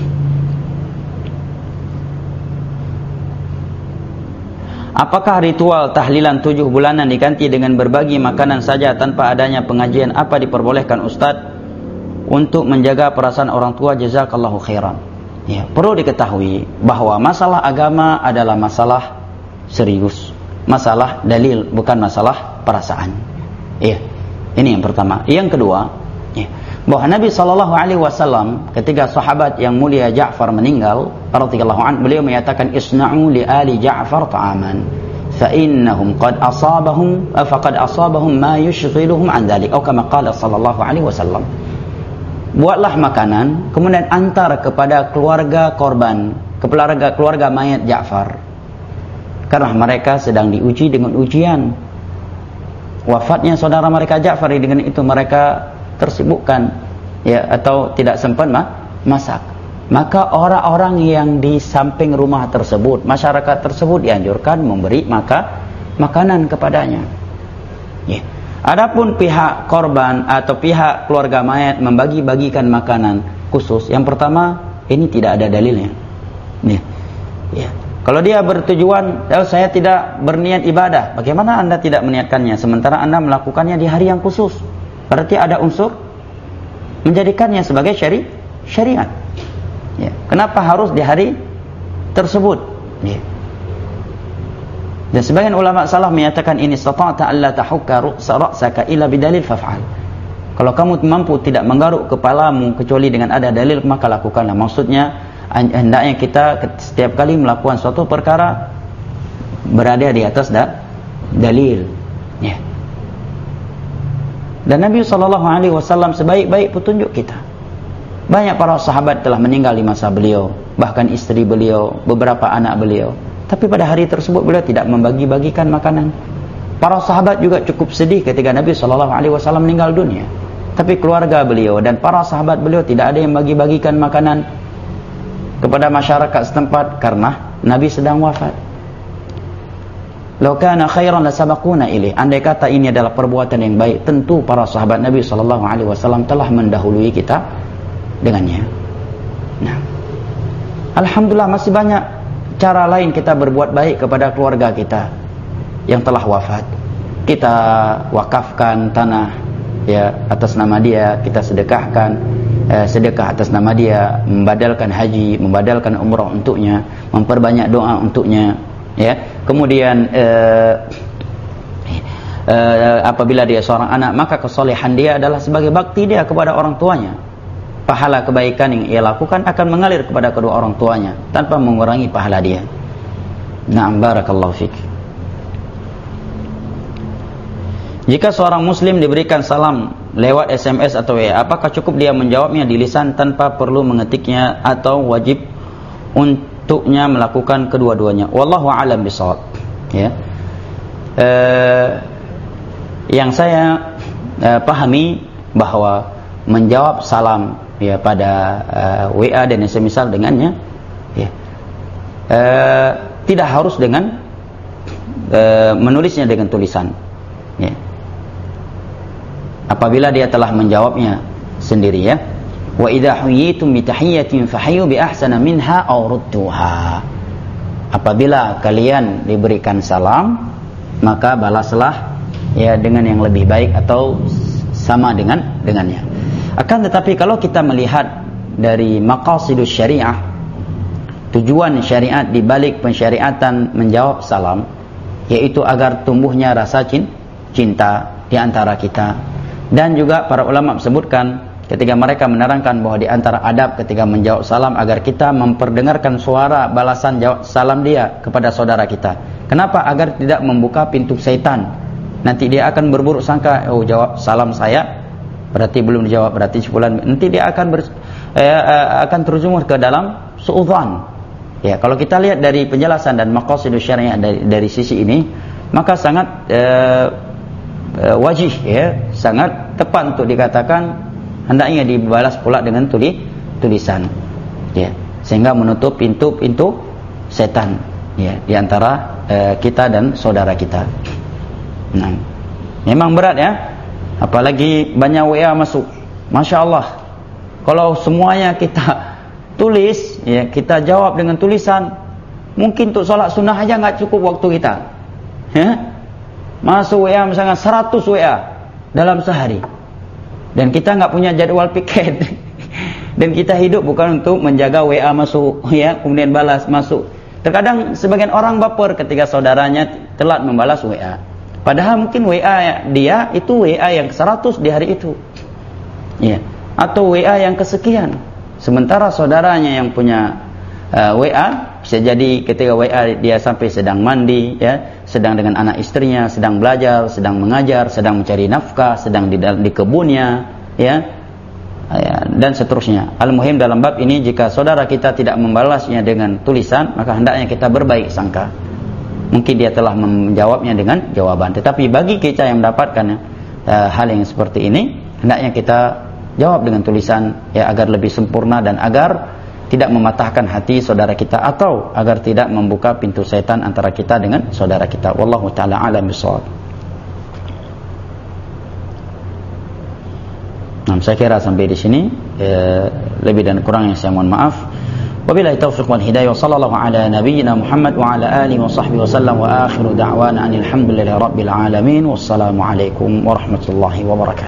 Apakah ritual tahlilan tujuh bulanan diganti dengan berbagi makanan saja tanpa adanya pengajian? Apa diperbolehkan Ustaz untuk menjaga perasaan orang tua? Jazakallahu khairan. Ya, perlu diketahui bahwa masalah agama adalah masalah serius, masalah dalil, bukan masalah perasaan. Ya, ini yang pertama. Yang kedua, ya, bahwa Nabi sallallahu alaihi wasallam ketika sahabat yang mulia Ja'far meninggal radhiyallahu anhu, beliau menyatakan, isna'u li ali Ja'far ta'aman fa innahum qad asabahum faqad asabahum ma yushghiluhum an dhalik, atau kama qala sallallahu alaihi wasallam. Buatlah makanan, kemudian antar kepada keluarga korban, keluarga keluarga mayat Ja'far, karena mereka sedang diuji dengan ujian. Wafatnya saudara mereka Ja'far, dengan itu mereka tersibukkan, ya, atau tidak sempat mah, masak. Maka orang-orang yang di samping rumah tersebut, masyarakat tersebut dianjurkan memberi maka makanan kepadanya. Ya. Adapun pihak korban atau pihak keluarga mayat membagi-bagikan makanan khusus, yang pertama ini tidak ada dalilnya. Nih, ya. Kalau dia bertujuan, oh, saya tidak berniat ibadah, bagaimana anda tidak meniatkannya sementara anda melakukannya di hari yang khusus? Berarti ada unsur menjadikannya sebagai syari syariat. Ya. Kenapa harus di hari tersebut? Ya. Dan sebagian ulama salaf menyatakan, ini stata'ta alla tahukka ra'saka illa bidalil faf'al. Kalau kamu mampu tidak menggaruk kepalamu kecuali dengan ada dalil, maka lakukanlah. Maksudnya hendaknya kita setiap kali melakukan suatu perkara berada di atas da, dalil. Ya. Dan Nabi sallallahu alaihi wasallam sebaik-baik petunjuk kita. Banyak para sahabat telah meninggal di masa beliau, bahkan istri beliau, beberapa anak beliau. Tapi pada hari tersebut beliau tidak membagi-bagikan makanan. Para sahabat juga cukup sedih ketika Nabi sallallahu alaihi wasallam meninggal dunia. Tapi keluarga beliau dan para sahabat beliau tidak ada yang bagi-bagikan makanan kepada masyarakat setempat karena Nabi sedang wafat. Lau kana khairan lasabaquna ilaih. Andai kata ini adalah perbuatan yang baik, tentu para sahabat Nabi sallallahu alaihi wasallam telah mendahului kita dengannya. Nah, alhamdulillah masih banyak cara lain kita berbuat baik kepada keluarga kita yang telah wafat. Kita wakafkan tanah ya atas nama dia, kita sedekahkan eh, sedekah atas nama dia, membadalkan haji, membadalkan umrah untuknya, memperbanyak doa untuknya. Ya, kemudian eh, eh, apabila dia seorang anak, maka kesolehan dia adalah sebagai bakti dia kepada orang tuanya. Pahala kebaikan yang ia lakukan akan mengalir kepada kedua orang tuanya tanpa mengurangi pahala dia. Na'am, barakallahu fik. Jika seorang muslim diberikan salam lewat S M S atau W A, apakah cukup dia menjawabnya di lisan tanpa perlu mengetiknya atau wajib untuknya melakukan kedua-duanya? Wallahu a'lam bishawab. Ya. Eh, yang saya eh, pahami bahwa menjawab salam ya pada uh, W A dan semisal dengannya ya uh, tidak harus dengan uh, menulisnya dengan tulisan ya. Apabila dia telah menjawabnya sendiri ya, wa idza huyitum bi tahiyyatin fahayyu bi ahsana minha aw rudduha. Apabila kalian diberikan salam, maka balaslah ya dengan yang lebih baik atau sama dengan dengannya. Akan tetapi kalau kita melihat dari maqasidus syariah, tujuan syariat di balik pensyariatan menjawab salam, yaitu agar tumbuhnya rasa cinta di antara kita. Dan juga para ulama sebutkan ketika mereka menerangkan bahwa di antara adab ketika menjawab salam agar kita memperdengarkan suara balasan jawab salam dia kepada saudara kita. Kenapa? Agar tidak membuka pintu syaitan. Nanti dia akan berburuk sangka, oh jawab salam saya berarti belum dijawab, berarti sebulan nanti dia akan ber, eh, akan terjerumus ke dalam suudzon. Ya, kalau kita lihat dari penjelasan dan maqasidus syariah dari, dari sisi ini, maka sangat eh, eh, wajih ya, sangat tepat untuk dikatakan hendaknya dibalas pula dengan tuli, tulisan. Ya, sehingga menutup pintu-pintu setan ya di antara eh, kita dan saudara kita. Nah, memang berat ya. Apalagi banyak W A masuk. Masya Allah. Kalau semuanya kita tulis, ya kita jawab dengan tulisan, mungkin untuk sholat sunnah aja nggak cukup waktu kita. Ya? Masuk W A misalnya seratus W A dalam sehari. Dan kita nggak punya jadwal piket. Dan kita hidup bukan untuk menjaga W A masuk, ya kemudian balas masuk. Terkadang sebagian orang baper ketika saudaranya telat membalas W A. Padahal mungkin W A dia itu W A yang seratus di hari itu. Ya. Atau W A yang kesekian. Sementara saudaranya yang punya uh, W A bisa jadi ketika W A dia sampai sedang mandi ya, sedang dengan anak istrinya, sedang belajar, sedang mengajar, sedang mencari nafkah, sedang di, di kebunnya ya. Ya, dan seterusnya. Al-muhim dalam bab ini jika saudara kita tidak membalasnya dengan tulisan, maka hendaknya kita berbaik sangka. Mungkin dia telah menjawabnya dengan jawaban. Tetapi bagi kita yang mendapatkan uh, hal yang seperti ini, hendaknya kita jawab dengan tulisan ya agar lebih sempurna dan agar tidak mematahkan hati saudara kita atau agar tidak membuka pintu setan antara kita dengan saudara kita. Wallahu taala a'lam bishawab. Nah, saya kira sampai di sini eh, lebih dan kurangnya saya mohon maaf. Wabillahi taufiq wal hidayah. Sallallahu ala nabiyyina Muhammad wa ala alihi wa sahbihi wasallam wa akhiru da'wana alhamdulillahi rabbil alamin. Wassalamu alaikum warahmatullahi wabarakatuh.